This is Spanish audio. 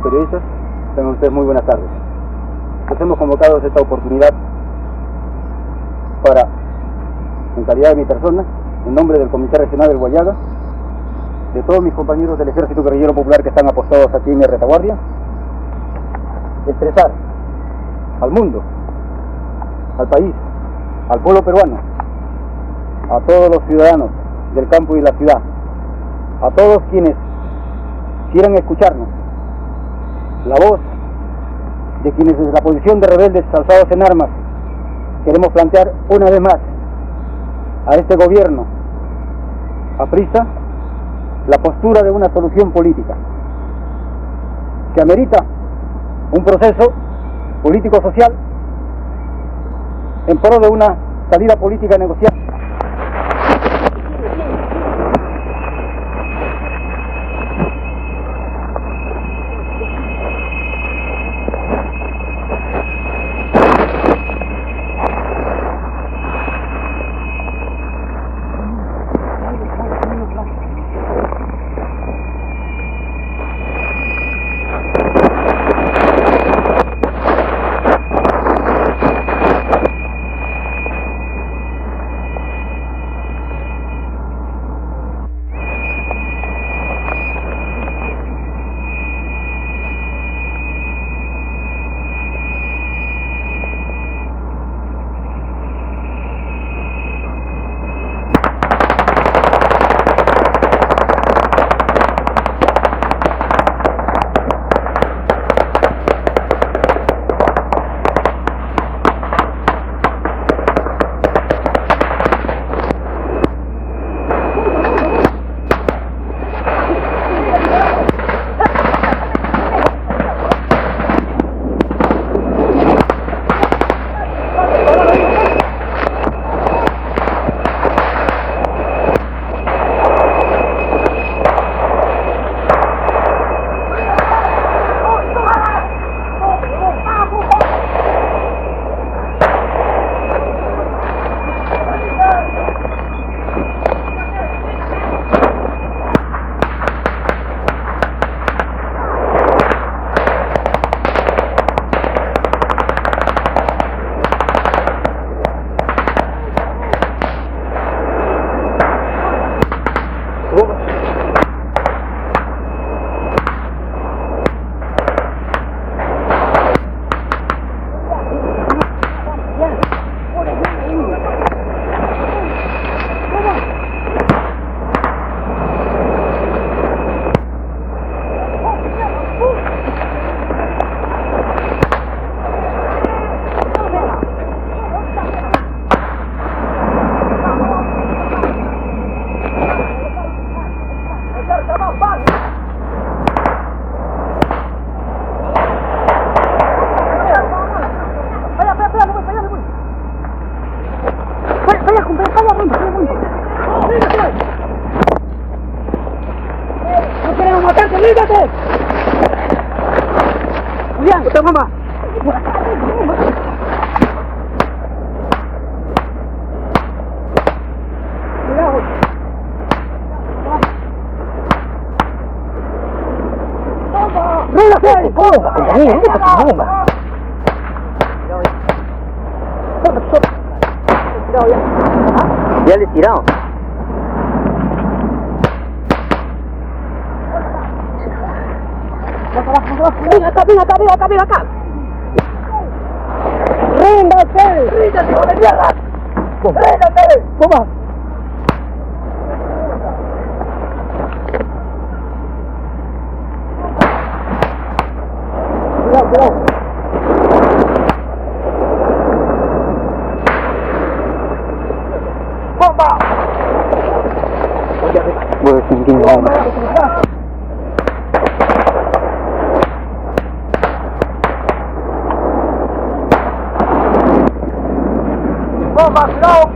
periodistas, tengan ustedes muy buenas tardes. Nos hemos convocado a esta oportunidad para, en calidad de mi persona, en nombre del Comité Regional del Guayaga, de todos mis compañeros del Ejército Guerrillero Popular que están apostados aquí en mi retaguardia, expresar al mundo, al país, al pueblo peruano, a todos los ciudadanos del campo y la ciudad, a todos quienes quieran escucharnos, la voz de quienes desde la posición de rebeldes alzados en armas queremos plantear una vez más a este gobierno aprista la postura de una solución política que amerita un proceso político-social en pro de una salida política negociada. ¡No queremos matarte! ¡Lígate! Julián, ¡usted mamá! Cuidado. ¡Lígate! ¡Bomba! ¡Compañero! ¡Bomba! Ya le tirado. Venga acá, venga acá, venga acá, venga acá. ¡Ríndase! ¡Ríndase, hijo de mierda! ¡Ríndase! ¡Bomba! Cuidado, cuidado. ¡Bomba! Voy a sentir bomba. ¡Bomba, cuidado!